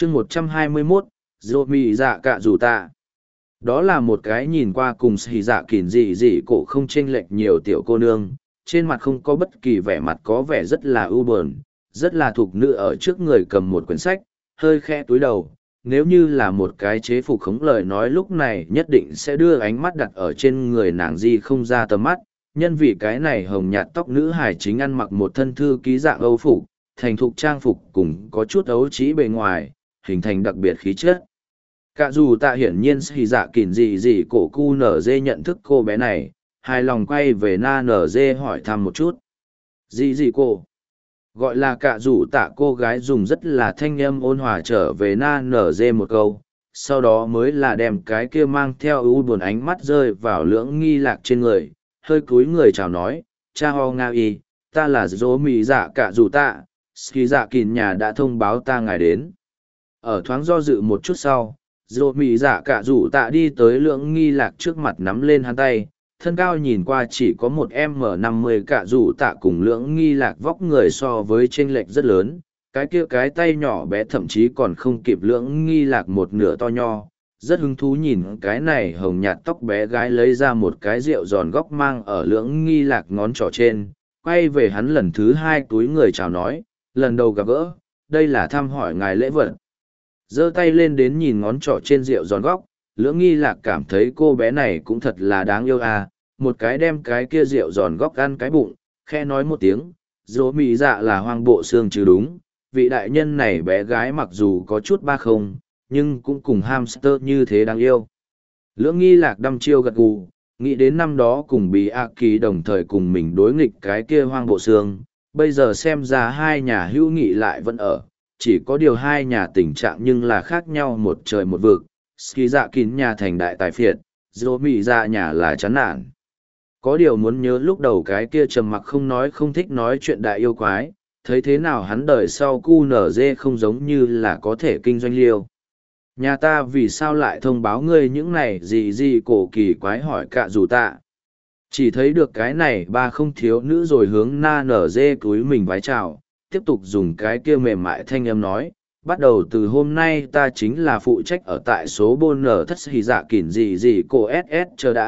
chương 121, dô mì dạ cạ rủ tạ. Đó là một cái nhìn qua cùng xì dạ kỉn dị dị cổ không chênh lệch nhiều tiểu cô nương, trên mặt không có bất kỳ vẻ mặt, có vẻ rất là ưu buồn, rất là thục nữ ở trước người cầm một quyển sách, hơi khẽ túi đầu. Nếu như là một cái chế phục khống lời nói lúc này nhất định sẽ đưa ánh mắt đặt ở trên người nàng di không ra tầm mắt, nhân vì cái này hồng nhạt tóc nữ hài chính ăn mặc một thân thư ký dạng âu phục, thành thục trang phục cùng có chút ấu trĩ bề ngoài, hình thành đặc biệt khí chất. Cả dù tạ hiển nhiên xì dạ kỉn dị dị cổ cu nở dê nhận thức cô bé này, hài lòng quay về na nở dê hỏi thăm một chút. Dị dị cô? Gọi là cả dù tạ cô gái dùng rất là thanh âm ôn hòa trở về na nở dê một câu, sau đó mới là đem cái kia mang theo ưu buồn ánh mắt rơi vào lưỡng nghi lạc trên người, hơi cúi người chào nói, cha ho nga y, ta là dỗ mì dạ cả dù tạ, ski dạ kỉn nhà đã thông báo ta ngài đến. Ở thoáng do dự một chút sau, dỗ mì dạ cả dù tạ đi tới lưỡng nghi lạc trước mặt nắm lên hắn tay, thân cao nhìn qua chỉ có một m 50 cả dù tạ cùng lưỡng nghi lạc vóc người so với chênh lệch rất lớn, cái kia cái tay nhỏ bé thậm chí còn không kịp lưỡng nghi lạc một nửa to nho. Rất hứng thú nhìn cái này hồng nhạt tóc bé gái lấy ra một cái rượu giòn góc mang ở lưỡng nghi lạc ngón trỏ trên, quay về hắn lần thứ hai túi người chào nói, lần đầu gặp gỡ, đây là thăm hỏi ngài lễ vật. Giơ tay lên đến nhìn ngón trỏ trên rượu giòn góc, lưỡng nghi lạc cảm thấy cô bé này cũng thật là đáng yêu à, một cái đem cái kia rượu giòn góc ăn cái bụng, khe nói một tiếng, dỗ mì dạ là hoang bộ xương chứ đúng, vị đại nhân này bé gái mặc dù có chút ba không, nhưng cũng cùng hamster như thế đáng yêu. Lưỡng nghi lạc đăm chiêu gật gù, nghĩ đến năm đó cùng bị ạ kỳ đồng thời cùng mình đối nghịch cái kia hoang bộ xương, bây giờ xem ra hai nhà hữu nghị lại vẫn ở, chỉ có điều hai nhà tình trạng nhưng là khác nhau một trời một vực, ski dạ kín nhà thành đại tài phiệt, dỗ mì dạ nhà là chán nản. Có điều muốn nhớ lúc đầu cái kia trầm mặc không nói không thích nói chuyện đại yêu quái, thấy thế nào hắn đời sau cu nở dê không giống như là có thể kinh doanh liêu. Nhà ta vì sao lại thông báo ngươi những này gì cổ kỳ quái hỏi cả dù tạ. Chỉ thấy được cái này ba không thiếu nữ rồi hướng na nở dê cúi mình vái chào, tiếp tục dùng cái kia mềm mại thanh âm nói, bắt đầu từ hôm nay ta chính là phụ trách ở tại số bôn nở thất hì dạ kỉn gì cổ SS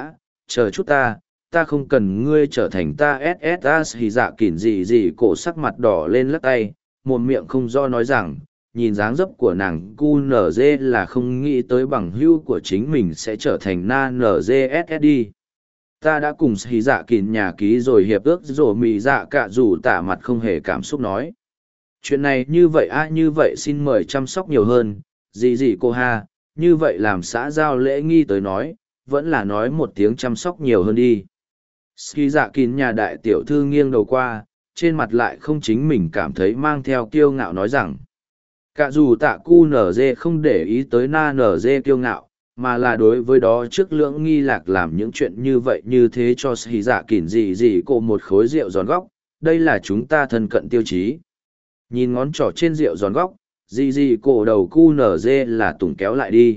chờ chút ta không cần ngươi trở thành ta SS hì dạ kỉn gì cổ sắc mặt đỏ lên lắc tay, một miệng không do nói rằng, nhìn dáng dấp của nàng cu nở dê là không nghĩ tới bằng hữu của chính mình sẽ trở thành na nở dê SS đi. Ta đã cùng hì dạ kỉn nhà ký rồi hiệp ước rồi mì dạ cả dù tả mặt không hề cảm xúc nói. Chuyện này như vậy như vậy xin mời chăm sóc nhiều hơn, gì cô ha, như vậy làm xã giao lễ nghi tới nói, vẫn là nói một tiếng chăm sóc nhiều hơn đi. Ski dạ kín nhà đại tiểu thư nghiêng đầu qua, trên mặt lại không chính mình cảm thấy mang theo kiêu ngạo nói rằng. Cả dù tạ cu nở dê không để ý tới na nở dê kiêu ngạo, mà là đối với đó trước lưỡng nghi lạc làm những chuyện như vậy như thế cho Ski dạ kín gì cô một khối rượu giòn góc, đây là chúng ta thân cận tiêu chí. Nhìn ngón trỏ trên rượu giòn góc, gì cổ đầu cu nở dê là tùng kéo lại đi.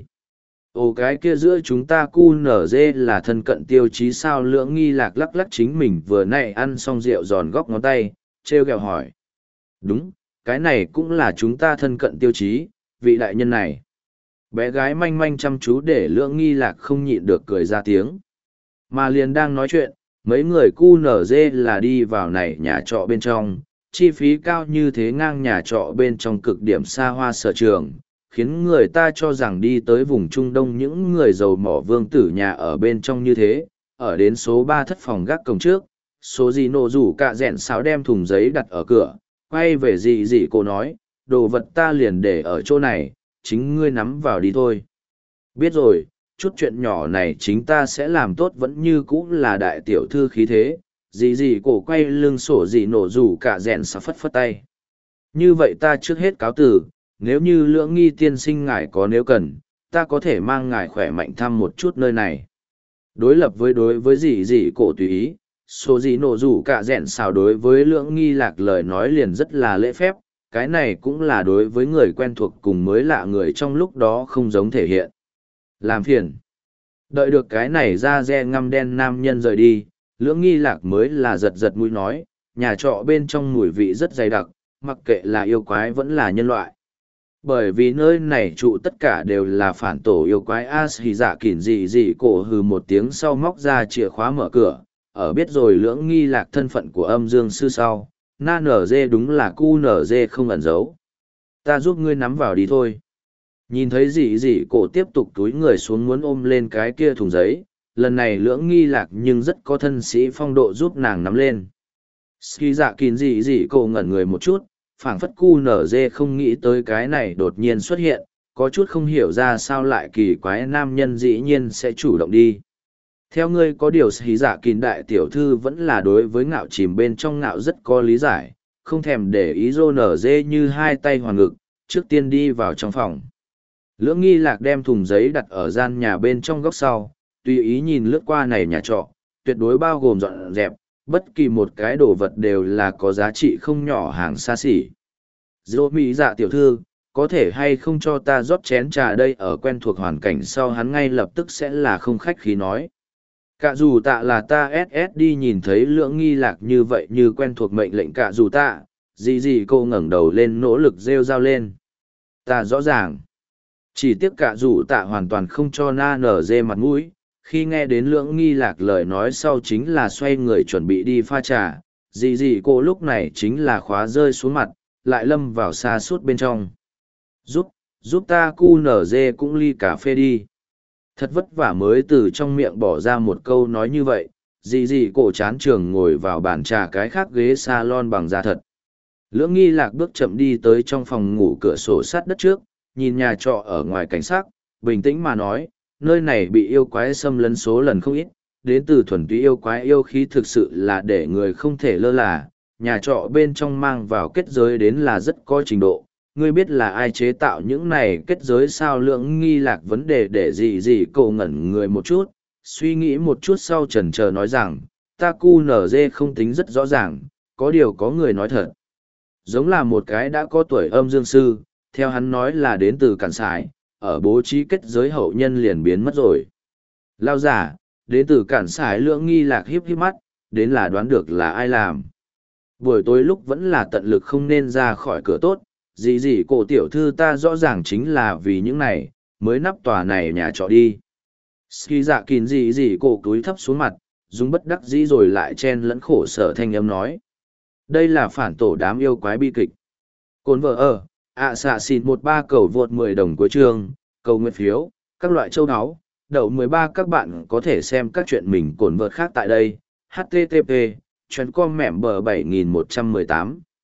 Ồ cái kia giữa chúng ta cu nở dê là thân cận tiêu chí sao lưỡng nghi lạc lắc lắc chính mình vừa nãy ăn xong rượu giòn góc ngón tay, treo gẹo hỏi. Đúng, cái này cũng là chúng ta thân cận tiêu chí, vị đại nhân này. Bé gái manh manh chăm chú để lưỡng nghi lạc không nhịn được cười ra tiếng. Mà liền đang nói chuyện, mấy người cu nở dê là đi vào này nhà trọ bên trong, chi phí cao như thế ngang nhà trọ bên trong cực điểm xa hoa sở trường, khiến người ta cho rằng đi tới vùng Trung Đông những người giàu mỏ vương tử nhà ở bên trong như thế, ở đến số 3 thất phòng gác cổng trước, số gì nổ rủ cả rẽn sáo đem thùng giấy đặt ở cửa, quay về gì cô nói, đồ vật ta liền để ở chỗ này, chính ngươi nắm vào đi thôi. Biết rồi, chút chuyện nhỏ này chính ta sẽ làm tốt vẫn như cũ là đại tiểu thư khí thế, gì cổ quay lưng sổ gì nổ rủ cả rẽn sáo phất phất tay. Như vậy ta trước hết cáo từ. Nếu như lưỡng nghi tiên sinh ngài có nếu cần, ta có thể mang ngài khỏe mạnh thăm một chút nơi này. Đối lập với gì cổ tùy ý, số gì nổ rủ cả rẽn xào đối với lưỡng nghi lạc lời nói liền rất là lễ phép, cái này cũng là đối với người quen thuộc cùng mới lạ người trong lúc đó không giống thể hiện. Làm phiền. Đợi được cái này ra re ngăm đen nam nhân rời đi, lưỡng nghi lạc mới là giật mũi nói, nhà trọ bên trong mùi vị rất dày đặc, mặc kệ là yêu quái vẫn là nhân loại. Bởi vì nơi này trụ tất cả đều là phản tổ yêu quái as hì dạ kỉn dị dị cổ hừ một tiếng sau móc ra chìa khóa mở cửa, ở biết rồi lưỡng nghi lạc thân phận của âm dương sư sau, na nở dê đúng là cu nở dê không ẩn giấu. Ta giúp ngươi nắm vào đi thôi. Nhìn thấy dị dị cổ tiếp tục túi người xuống muốn ôm lên cái kia thùng giấy, lần này lưỡng nghi lạc nhưng rất có thân sĩ phong độ giúp nàng nắm lên. Ski dạ kín dị dị cổ ngẩn người một chút, phảng phất cu nở dê không nghĩ tới cái này đột nhiên xuất hiện, có chút không hiểu ra sao lại kỳ quái nam nhân dĩ nhiên sẽ chủ động đi. Theo ngươi có điều ski dạ kín đại tiểu thư vẫn là đối với ngạo chìm bên trong ngạo rất có lý giải, không thèm để ý rô nở dê như hai tay hoàn ngực, trước tiên đi vào trong phòng. Lưỡng nghi lạc đem thùng giấy đặt ở gian nhà bên trong góc sau, tùy ý nhìn lướt qua này nhà trọ, tuyệt đối bao gồm dọn dẹp, bất kỳ một cái đồ vật đều là có giá trị không nhỏ hàng xa xỉ. Dô mỹ dạ tiểu thư, có thể hay không cho ta rót chén trà đây ở quen thuộc hoàn cảnh sau hắn ngay lập tức sẽ là không khách khí nói. Cả dù tạ là ta SS đi nhìn thấy lưỡng nghi lạc như vậy như quen thuộc mệnh lệnh cả dù tạ, gì cô ngẩng đầu lên nỗ lực rêu rao lên. Ta rõ ràng. Chỉ tiếc cả dù tạ hoàn toàn không cho na nở dê mặt mũi, khi nghe đến lưỡng nghi lạc lời nói sau chính là xoay người chuẩn bị đi pha trà, gì cô lúc này chính là khóa rơi xuống mặt, lại lâm vào xa suốt bên trong. Giúp ta cu nở dê cũng ly cà phê đi. Thật vất vả mới từ trong miệng bỏ ra một câu nói như vậy, gì cổ chán trường ngồi vào bàn trà cái khác ghế salon bằng da thật. Lưỡng nghi lạc bước chậm đi tới trong phòng ngủ cửa sổ sát đất trước, nhìn nhà trọ ở ngoài cảnh sắc, bình tĩnh mà nói, nơi này bị yêu quái xâm lấn số lần không ít, đến từ thuần túy yêu quái yêu khí thực sự là để người không thể lơ là, nhà trọ bên trong mang vào kết giới đến là rất có trình độ. Ngươi biết là ai chế tạo những này kết giới sao lưỡng nghi lạc vấn đề để gì cậu ngẩn người một chút, suy nghĩ một chút sau chần chờ nói rằng, ta cu nở dê không tính rất rõ ràng, có điều có người nói thật. Giống là một cái đã có tuổi âm dương sư, theo hắn nói là đến từ cản sải, ở bố trí kết giới hậu nhân liền biến mất rồi. Lao giả, đến từ cản sải lưỡng nghi lạc hiếp mắt, đến là đoán được là ai làm. Buổi tối lúc vẫn là tận lực không nên ra khỏi cửa tốt, gì cổ tiểu thư ta rõ ràng chính là vì những này, mới nắp tòa này nhà trọ đi. Ski dạ kín gì cổ túi thấp xuống mặt, dùng bất đắc dĩ rồi lại chen lẫn khổ sở thanh âm nói. Đây là phản tổ đám yêu quái bi kịch. Cồn vợ ở, xạ xịt 13 cầu vượt 10 đồng cuối chương, cầu nguyện phiếu, các loại châu áo, đậu 13 các bạn có thể xem các chuyện mình cồn vợt khác tại đây. HTTP, chuyến com mẹm bờ 7118.